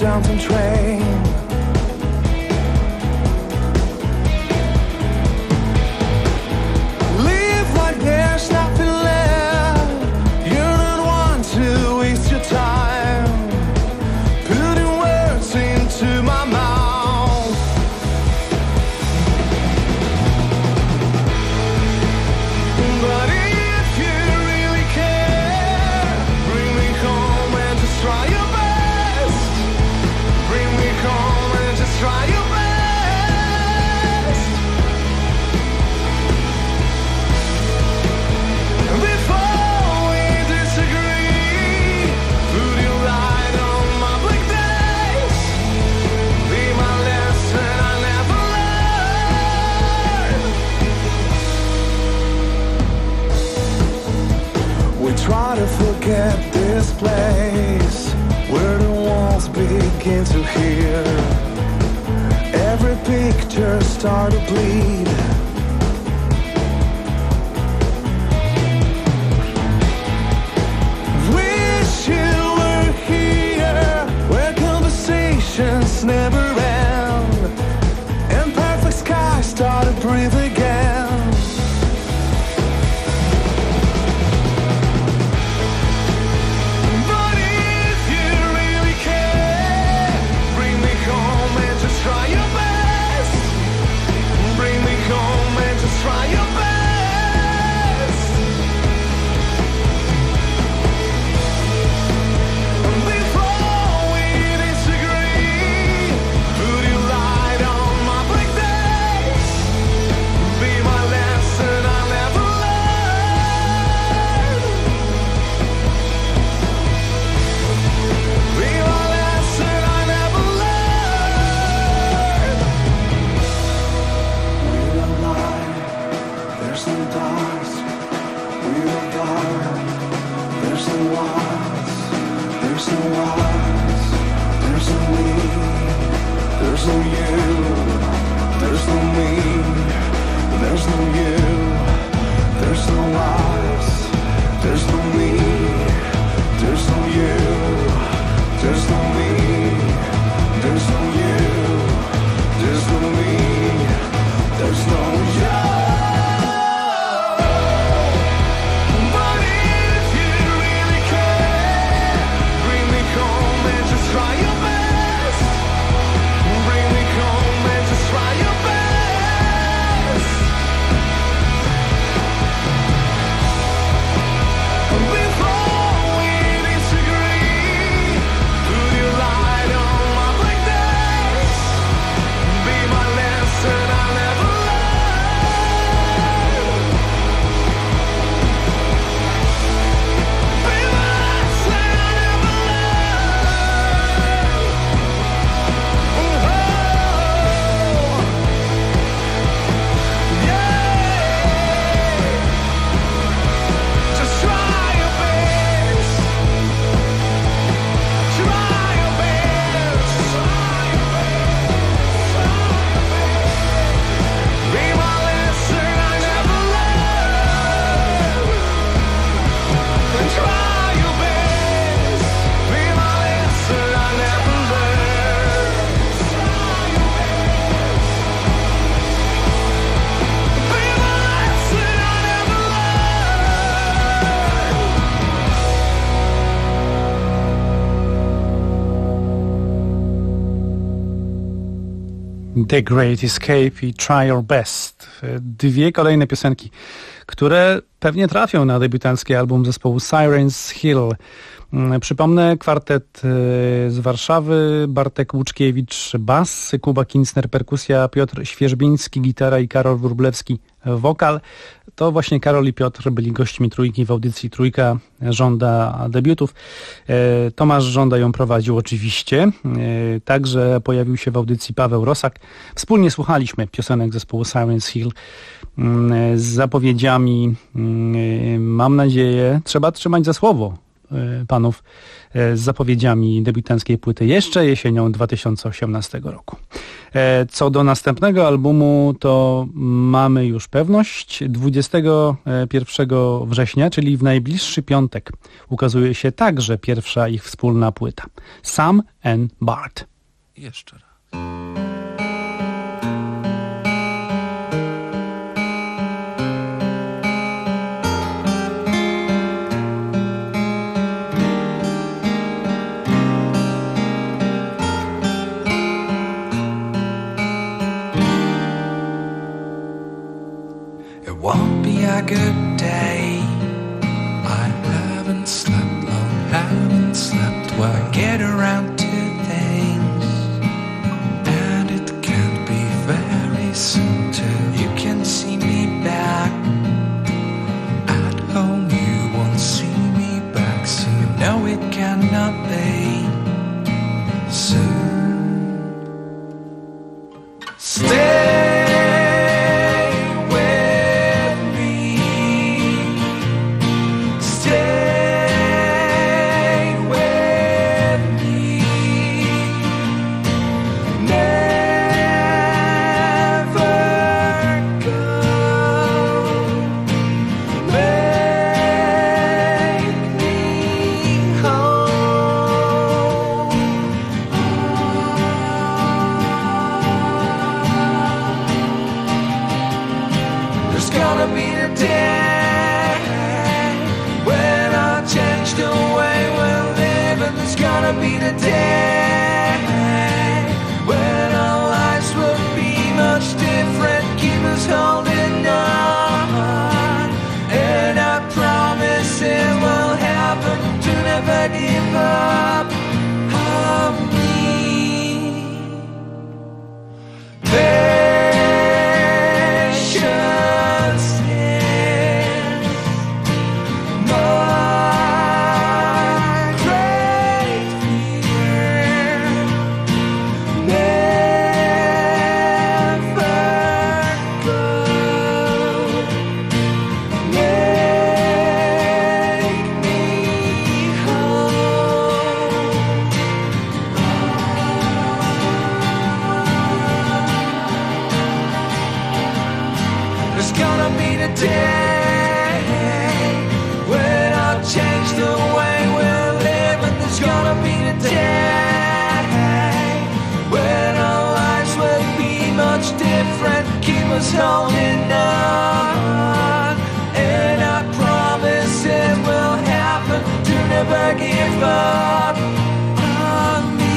jumping train. Live like there's nothing left. You don't want to waste your time putting words into my mouth. But if you really care, bring me home and just try your best. Bring me home and just try your best. Before we disagree, put your light on my black days. Be my lesson I never learned. We try to forget this place where the walls begin to hear. Every picture start to bleed. Wish you were here where conversations never end and perfect skies start to breathe again. But if you really care, bring me home and just try your best. Bring me home and just try your best. Before we disagree, put your light on my black days. Be my lesson I never learned. Be my lesson I never learned. We don't lie, there's no doubts. We don't die, there's no lies. There's no lies, there's no me. There's no you, there's no me. There's no you, there's no lies. There's no me, there's no you. There's no me, there's no you. There's no me, there's no you. But if you really care, bring me home and just try your best. Bring me home and just try your best. Before we disagree, put your light on my black days. Be my lesson I never learned. Be my lesson I never learned. Oh, yeah. Just try your best. Try your best. Be my lesson I never learned. And try your best. Be my lesson I never learned. Try your best. Be my lesson I never The Great Escape i Try Your Best. Dwie kolejne piosenki, które pewnie trafią na debiutancki album zespołu Sirens Hill. Przypomnę, kwartet z Warszawy: Bartek Łuczkiewicz bas, Kuba Kincner perkusja, Piotr Świerzbiński gitara i Karol Wróblewski wokal. To właśnie Karol i Piotr byli gośćmi Trójki w audycji Trójka żąda debiutów. Tomasz Żąda ją prowadził oczywiście. Także pojawił się w audycji Paweł Rosak. Wspólnie słuchaliśmy piosenek zespołu Sirens Hill z zapowiedziami, mam nadzieję, trzeba trzymać za słowo, panów z zapowiedziami debiutanckiej płyty jeszcze jesienią 2018 roku. Co do następnego albumu, to mamy już pewność. 21 września, czyli w najbliższy piątek, ukazuje się także pierwsza ich wspólna płyta. Sam and Bart. Jeszcze raz. Won't be a good day. I haven't slept long, haven't slept well. I get around to things, and it can't be very soon too. You can see me back at home, you won't see me back soon. No, it cannot be soon. Stay. Holding on, and I promise it will happen to never give up on me.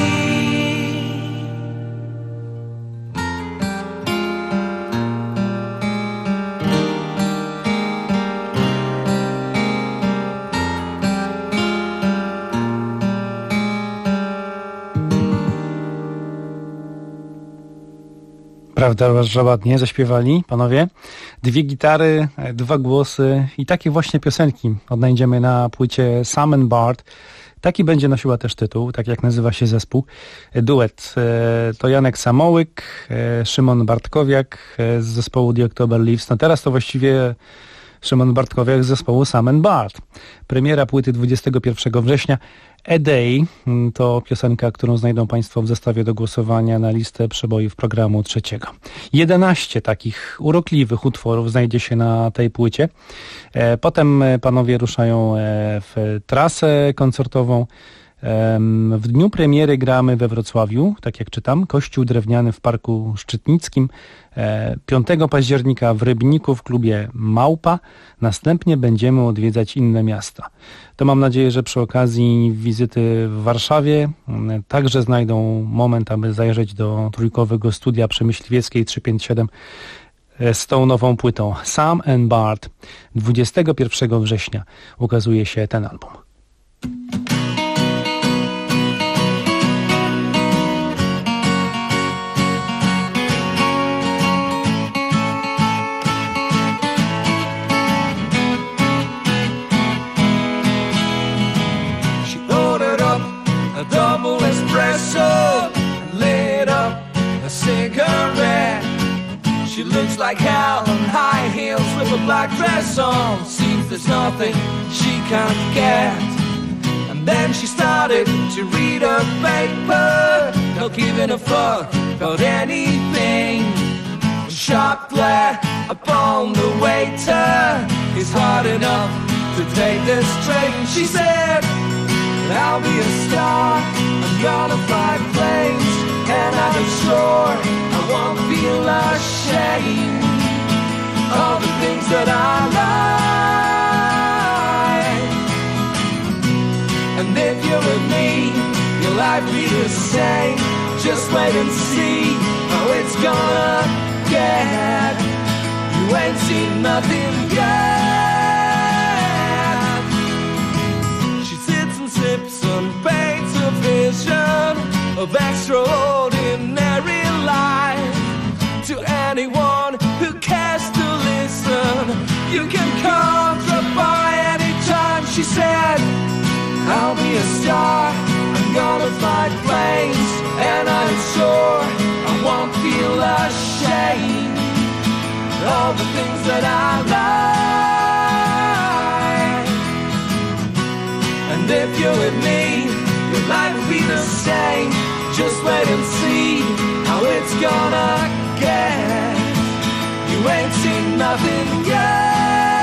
Prawda, że ładnie zaśpiewali panowie. 2 gitary, 2 głosy i takie właśnie piosenki odnajdziemy na płycie Sam and Bart. Taki będzie nosiła też tytuł, tak jak nazywa się zespół. Duet to Janek Samołyk, Szymon Bartkowiak z zespołu The October Leaves. No teraz to właściwie Szymon Bartkowiak z zespołu Sam and Bart. Premiera płyty 21 września. A Day to piosenka, którą znajdą Państwo w zestawie do głosowania na listę przebojów programu 3. 11 takich urokliwych utworów znajdzie się na tej płycie. Potem panowie ruszają w trasę koncertową. W dniu premiery gramy we Wrocławiu, tak jak czytam, kościół drewniany w Parku Szczytnickim. 5 października w Rybniku w klubie Małpa. Następnie będziemy odwiedzać inne miasta. To mam nadzieję, że przy okazji wizyty w Warszawie także znajdą moment, aby zajrzeć do trójkowego studia przy Myśliwieckiej 357 z tą nową płytą. Sam and Bart. 21 września ukazuje się ten album. She looks like hell in high heels with a black dress on. Seems there's nothing she can't get. Then she started to read her paper, not giving a fuck about anything. A sharp glare upon the waiter, it's hard enough to take this train. She said, I'll be a star, I'm gonna fly planes, and I'm sure I won't feel ashamed of the things that I like. And if you're with me, your life be the same. Just wait and see how it's gonna get. You ain't seen nothing yet. She sits and sips and paints a vision of extraordinary life. To anyone who cares to listen, you can come drop by anytime. She said, I'll be a star, I'm gonna fly planes, and I'm sure I won't feel ashamed of the things that I like. And if you're with me, your life will be the same. Just wait and see how it's gonna get. You ain't seen nothing yet.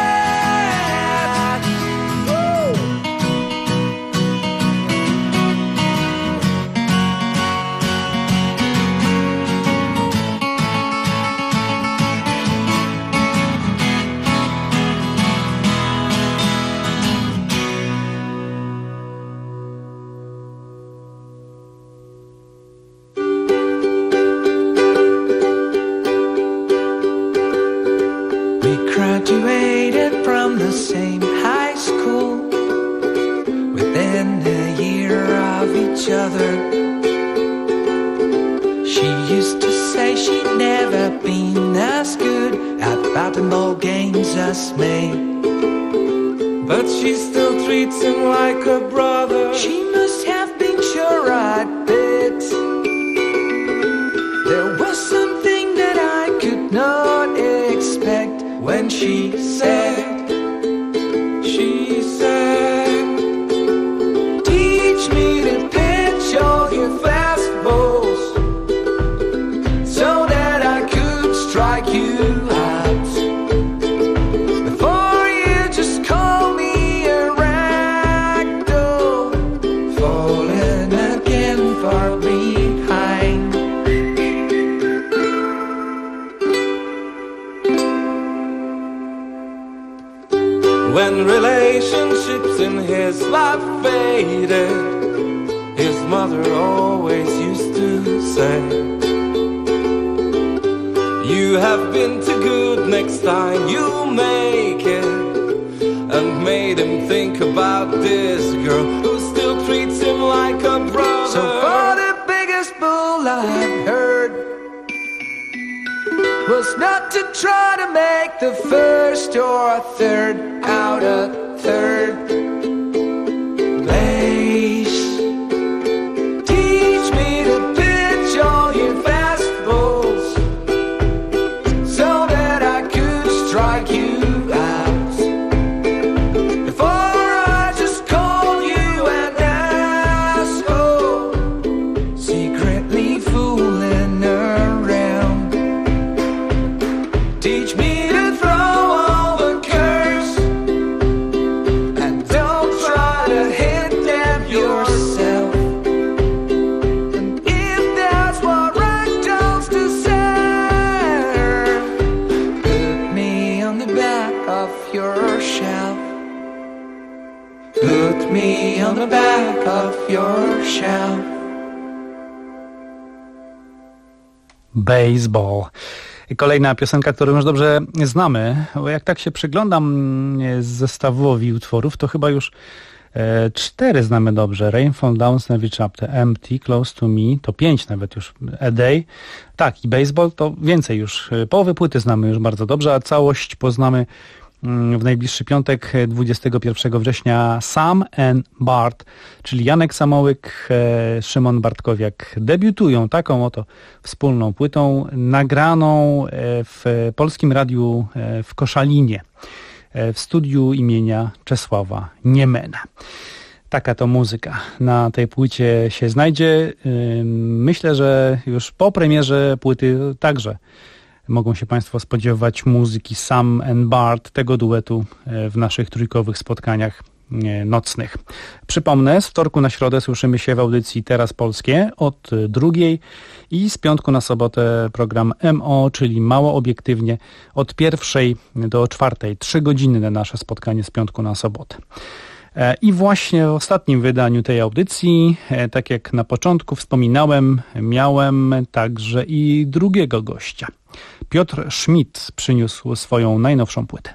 Graduated from the same high school within a year of each other. She used to say she'd never been as good at batting ball games as me, but she still treats him like a brother. She must have been sure I'd bet there was something that I could not expect. When she said, teach me to pitch all your fastballs so that I could strike you out before you just call me a ragdoll, falling again far behind. When relationships in his life faded, his mother always used to say, you have been too good, next time you make it. And made him think about this girl who still treats him like a brother. So far the biggest bull I've heard was not to try to make the first or third out of third place. Teach me to pitch all your fastballs so that I could strike you out before I just call you an asshole, secretly fooling around. Teach me to throw all the curves and don't try to hit them yourself. And if that's what ragdolls deserve, put me on the back of your shelf. Put me on the back of your shelf. Baseball. Kolejna piosenka, którą już dobrze znamy, bo jak tak się przyglądam zestawowi utworów, to chyba już 4 znamy dobrze. Rainfall Down Every Chapter, Empty, Close to Me, to 5 nawet już, A Day. Tak, i Baseball to więcej już. Połowę płyty znamy już bardzo dobrze, a całość poznamy w najbliższy piątek, 21 września. Sam and Bart, czyli Janek Samołyk, Szymon Bartkowiak debiutują taką oto wspólną płytą nagraną w Polskim Radiu w Koszalinie, w studiu imienia Czesława Niemena. Taka to muzyka na tej płycie się znajdzie. Myślę, że już po premierze płyty także mogą się Państwo spodziewać muzyki Sam and Bart, tego duetu w naszych trójkowych spotkaniach nocnych. Przypomnę, z wtorku na środę słyszymy się w audycji Teraz Polskie od 2:00 i z piątku na sobotę program MO, czyli Mało Obiektywnie, od 1:00 do 4:00. 3-godzinne nasze spotkanie z piątku na sobotę. I właśnie w ostatnim wydaniu tej audycji, tak jak na początku wspominałem, miałem także i drugiego gościa. Piotr Schmidt przyniósł swoją najnowszą płytę.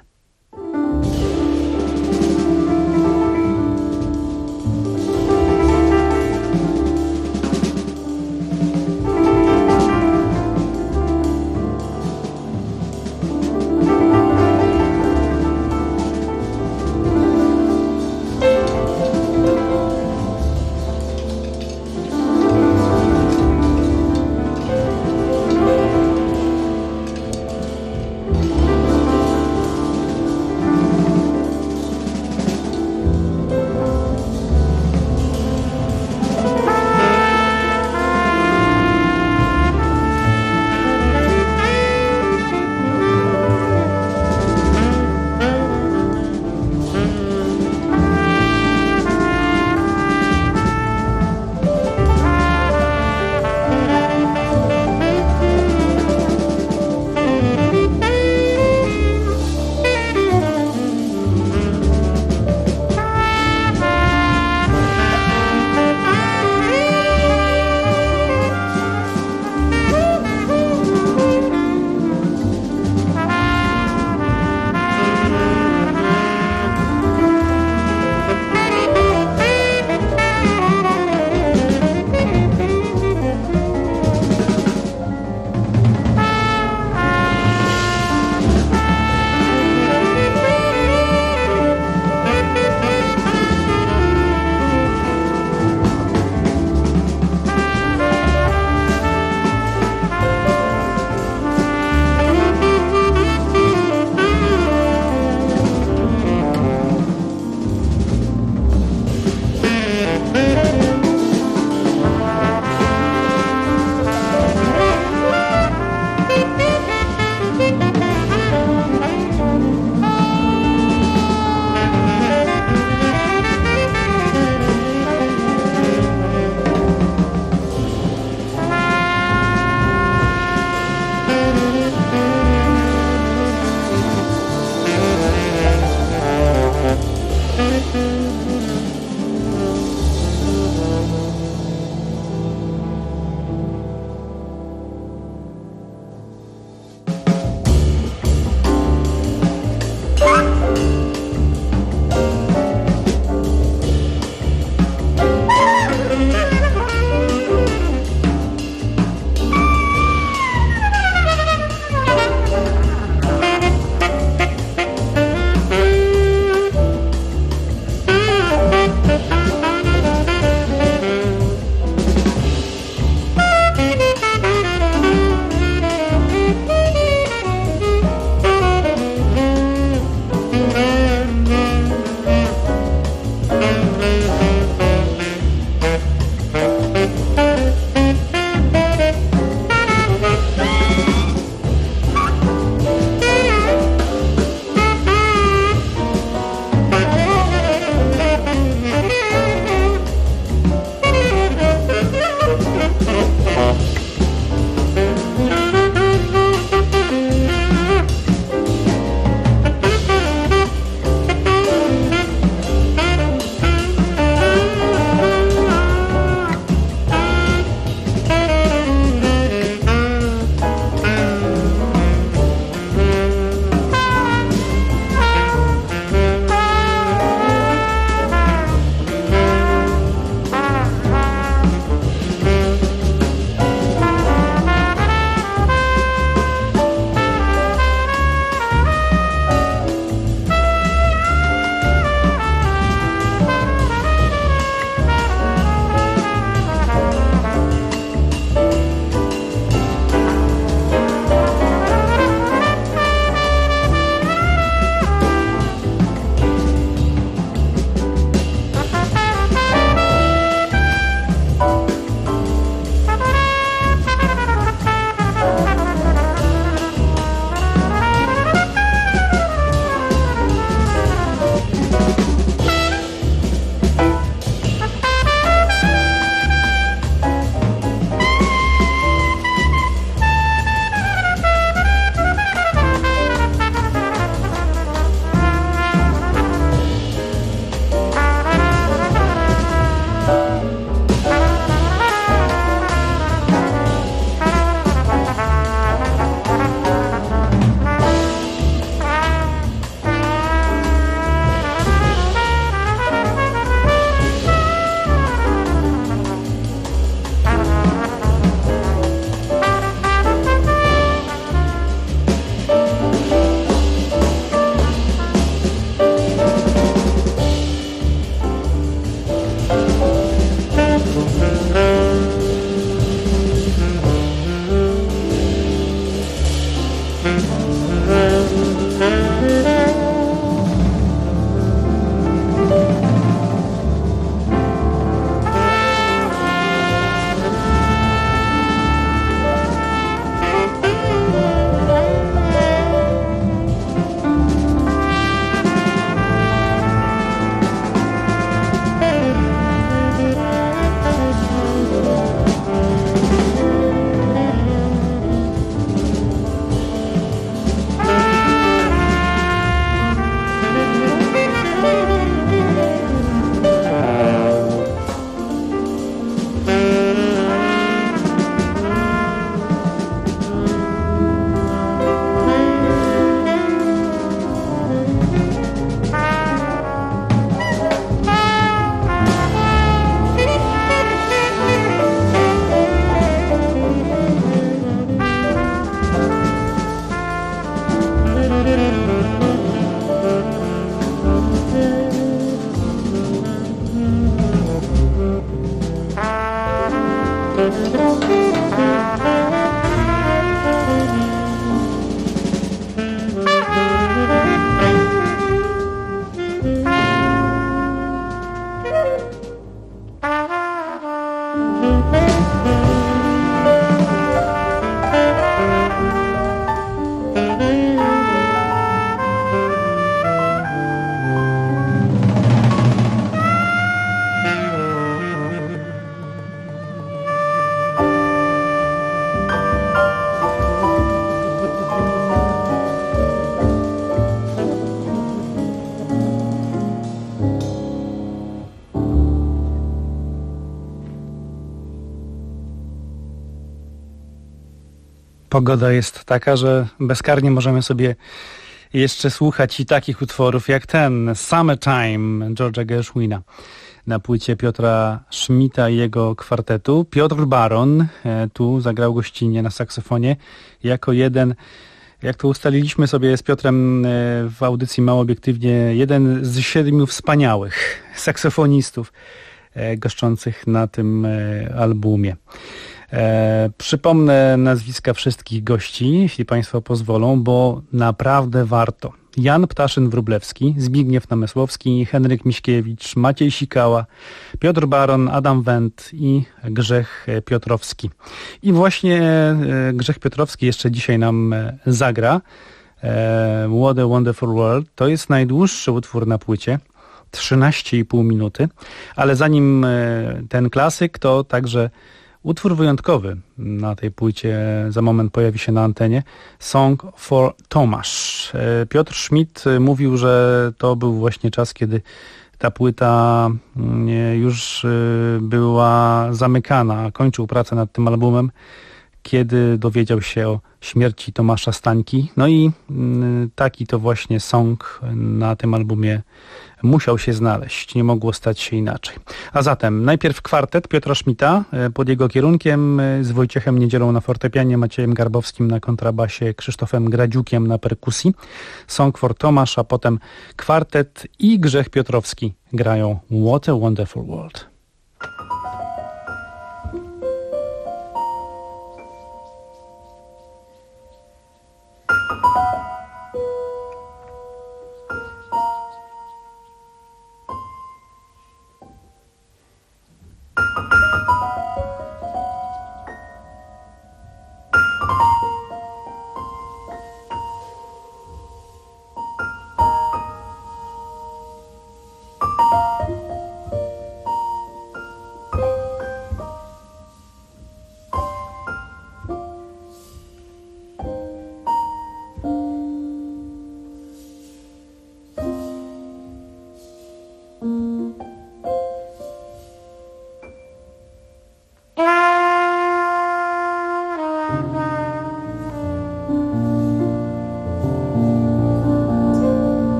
Pogoda jest taka, że bezkarnie możemy sobie jeszcze słuchać i takich utworów jak ten Summertime George'a Gershwina na płycie Piotra Schmidta i jego kwartetu. Piotr Baron tu zagrał gościnnie na saksofonie jako jeden, jak to ustaliliśmy sobie z Piotrem w audycji Mało Obiektywnie, jeden z 7 wspaniałych saksofonistów goszczących na tym albumie. Przypomnę nazwiska wszystkich gości, jeśli Państwo pozwolą, bo naprawdę warto. Jan Ptaszyn-Wróblewski, Zbigniew Namysłowski, Henryk Miśkiewicz, Maciej Sikała, Piotr Baron, Adam Wendt i Grzech Piotrowski. I właśnie Grzech Piotrowski jeszcze dzisiaj nam zagra. What a Wonderful World to jest najdłuższy utwór na płycie, 13,5 minuty, ale zanim ten klasyk, to także utwór wyjątkowy na tej płycie za moment pojawi się na antenie. Song for Tomasz. Piotr Schmidt mówił, że to był właśnie czas, kiedy ta płyta już była zamykana. Kończył pracę nad tym albumem, kiedy dowiedział się o śmierci Tomasza Stańki. No i taki to właśnie song na tym albumie musiał się znaleźć. Nie mogło stać się inaczej. A zatem najpierw kwartet Piotra Schmidta pod jego kierunkiem z Wojciechem Niedzielą na fortepianie, Maciejem Garbowskim na kontrabasie, Krzysztofem Gradziukiem na perkusji. Song for Tomasz, a potem kwartet i Grzech Piotrowski grają What a Wonderful World.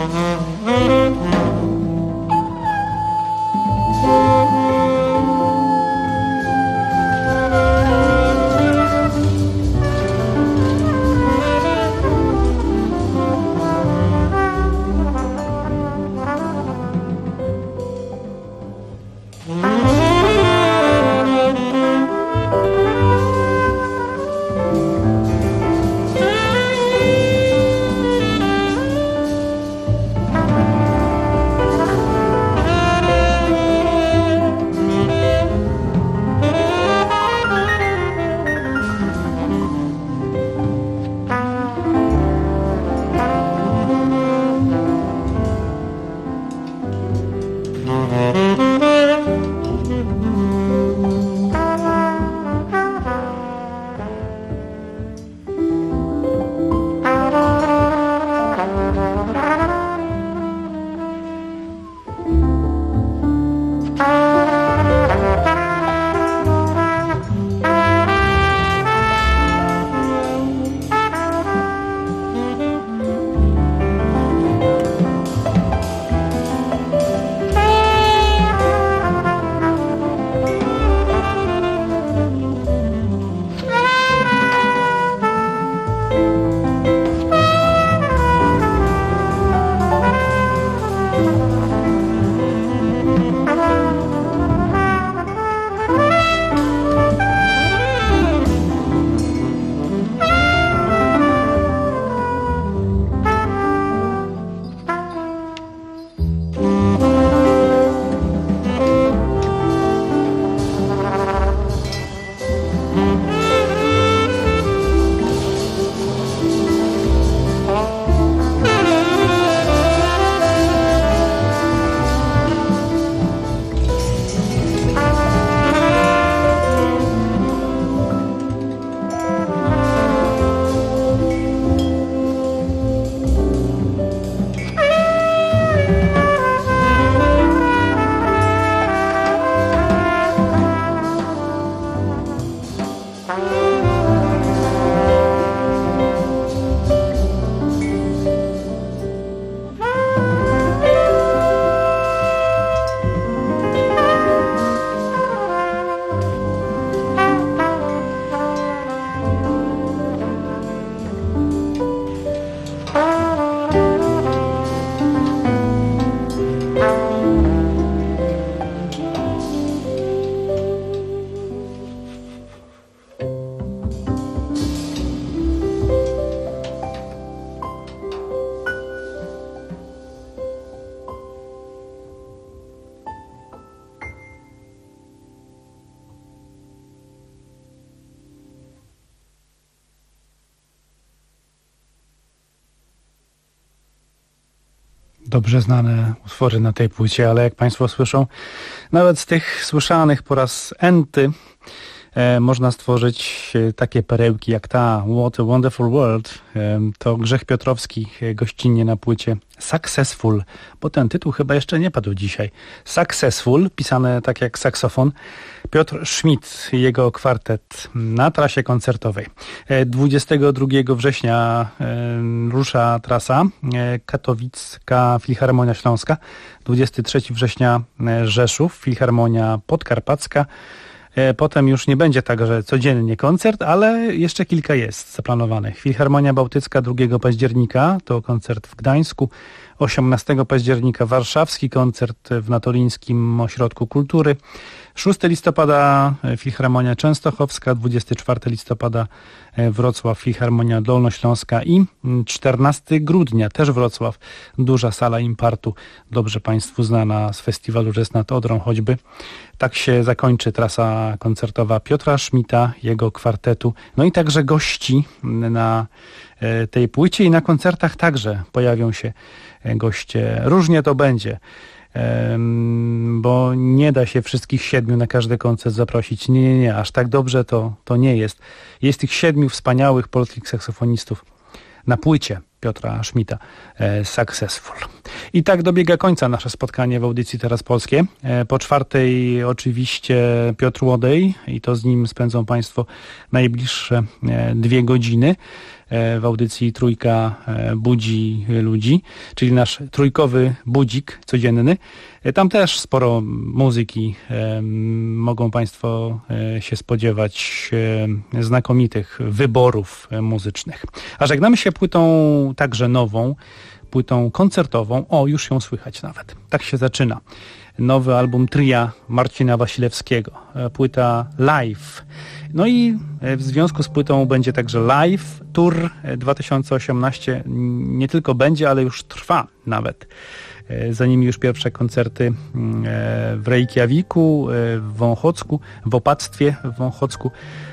Dobrze znane utwory na tej płycie, ale jak Państwo słyszą, nawet z tych słyszanych po raz enty można stworzyć takie perełki jak ta What a Wonderful World. To Grzech Piotrowski gościnnie na płycie Successful, bo ten tytuł chyba jeszcze nie padł dzisiaj. Successful, pisane tak jak saksofon. Piotr Schmidt, jego kwartet na trasie koncertowej. 22 września rusza trasa Katowicka Filharmonia Śląska. 23 września Rzeszów, Filharmonia Podkarpacka. Potem już nie będzie tak, że codziennie koncert, ale jeszcze kilka jest zaplanowanych. Filharmonia Bałtycka 2 października to koncert w Gdańsku. 18 października warszawski koncert w Natolińskim Ośrodku Kultury. 6 listopada Filharmonia Częstochowska, 24 listopada Wrocław, Filharmonia Dolnośląska i 14 grudnia też Wrocław, duża sala Impartu, dobrze Państwu znana z festiwalu Jazz nad Odrą choćby. Tak się zakończy trasa koncertowa Piotra Schmidta, jego kwartetu, no i także gości na tej płycie i na koncertach także pojawią się goście. Różnie to będzie, bo nie da się wszystkich 7 na każdy koncert zaprosić. Nie, aż tak dobrze to nie jest. Jest tych 7 wspaniałych polskich saksofonistów na płycie Piotra Schmidta Successful. I tak dobiega końca nasze spotkanie w audycji Teraz Polskie. Po 4 oczywiście Piotr Łodej i to z nim spędzą Państwo najbliższe 2 godziny. w audycji Trójka budzi ludzi, czyli nasz trójkowy budzik codzienny. Tam też sporo muzyki. Mogą Państwo się spodziewać znakomitych wyborów muzycznych. A żegnamy się płytą także nową, płytą koncertową. O, już ją słychać nawet. Tak się zaczyna. Nowy album tria Marcina Wasilewskiego. Płyta live. No i w związku z płytą będzie także live tour 2018. Nie tylko będzie, ale już trwa nawet. Za nimi już pierwsze koncerty w Reykjaviku, w Wąchocku, w opactwie w Wąchocku.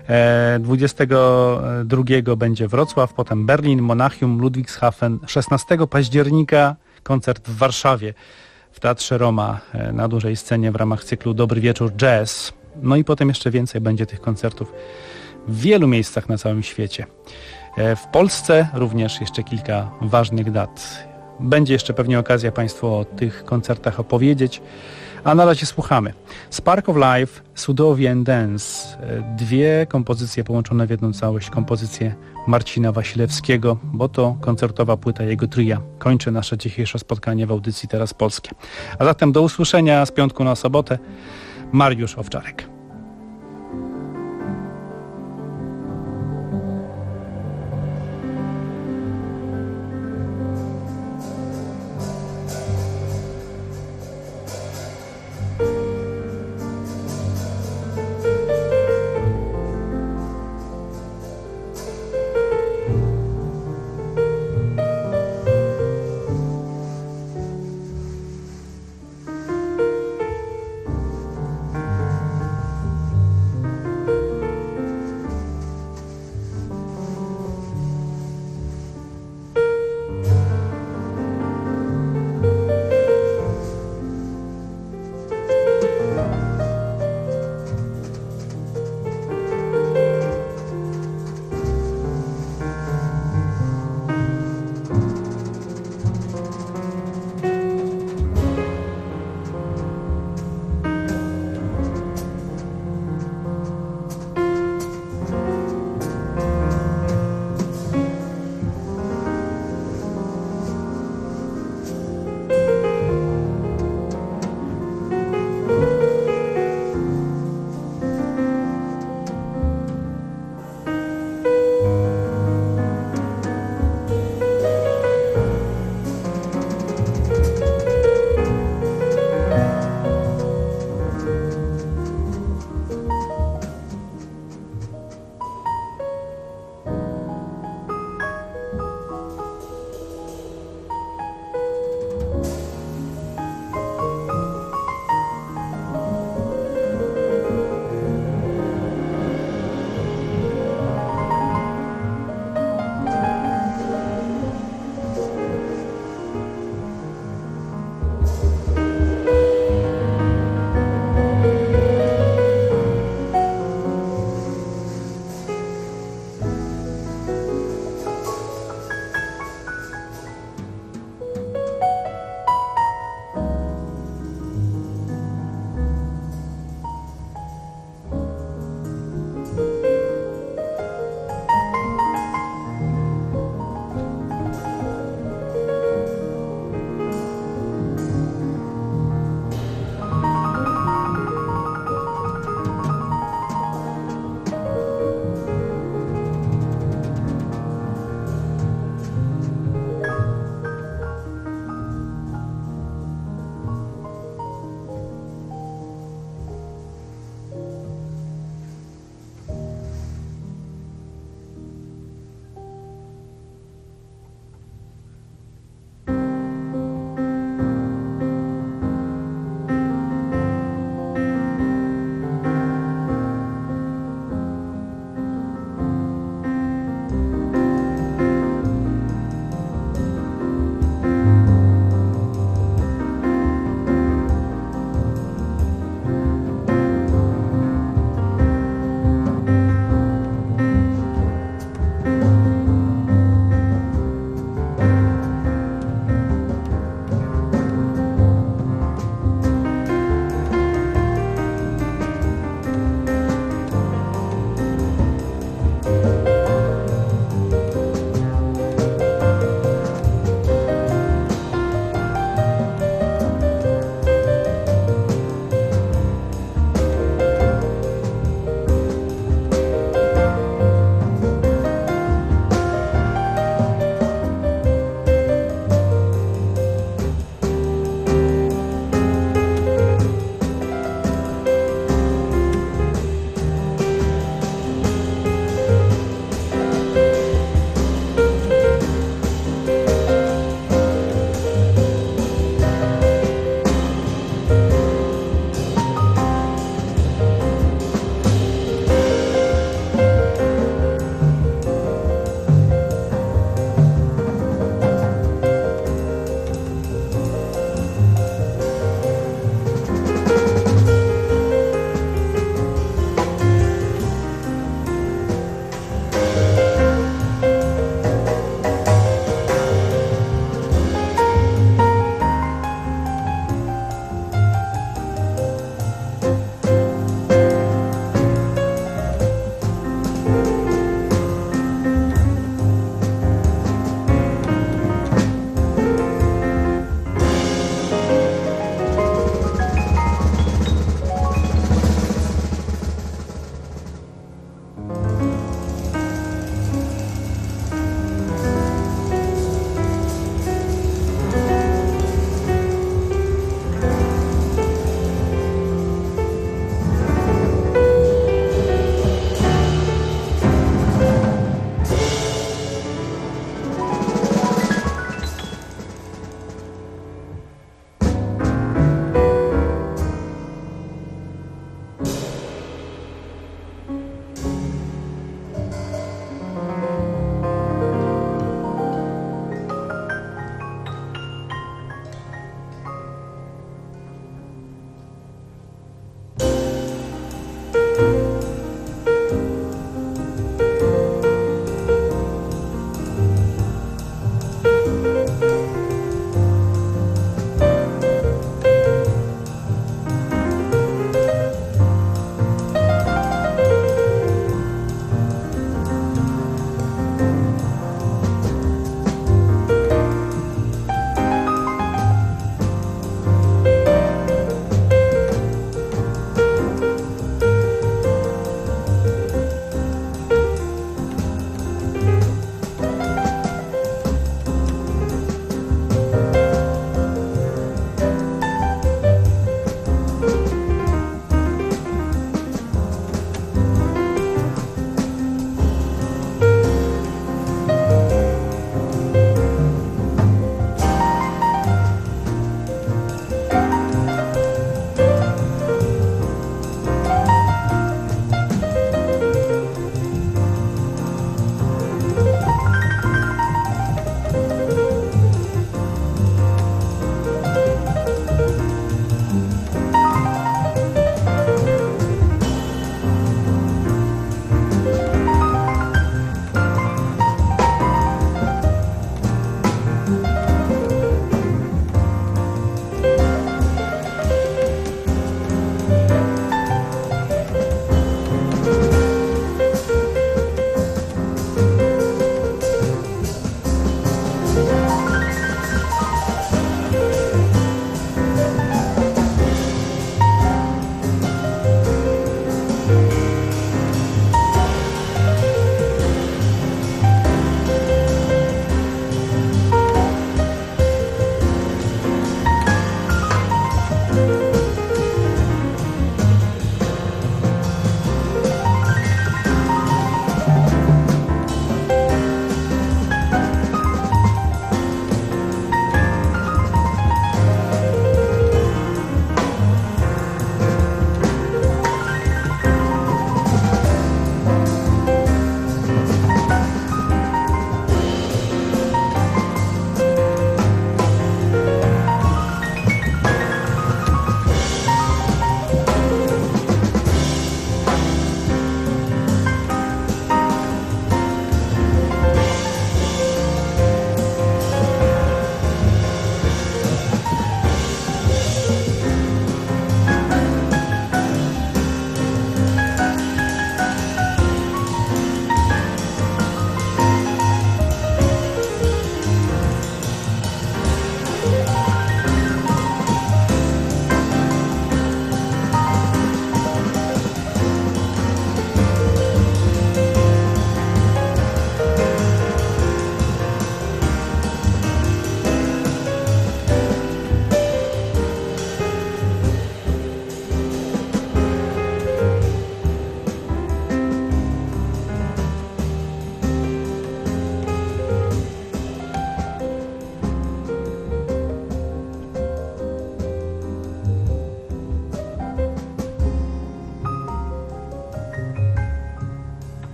22 będzie Wrocław, potem Berlin, Monachium, Ludwigshafen. 16 października koncert w Warszawie w Teatrze Roma na dużej scenie w ramach cyklu Dobry Wieczór Jazz. No i potem jeszcze więcej będzie tych koncertów w wielu miejscach na całym świecie. W Polsce również jeszcze kilka ważnych dat. Będzie jeszcze pewnie okazja Państwu o tych koncertach opowiedzieć, a na razie słuchamy. Spark of Life, Sudowie and Dance. Dwie kompozycje połączone w jedną całość. Kompozycje Marcina Wasilewskiego, bo to koncertowa płyta jego tria. Kończy nasze dzisiejsze spotkanie w audycji Teraz Polskie. A zatem do usłyszenia z piątku na sobotę. Mariusz Owczarek.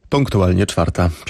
Punktualnie 4.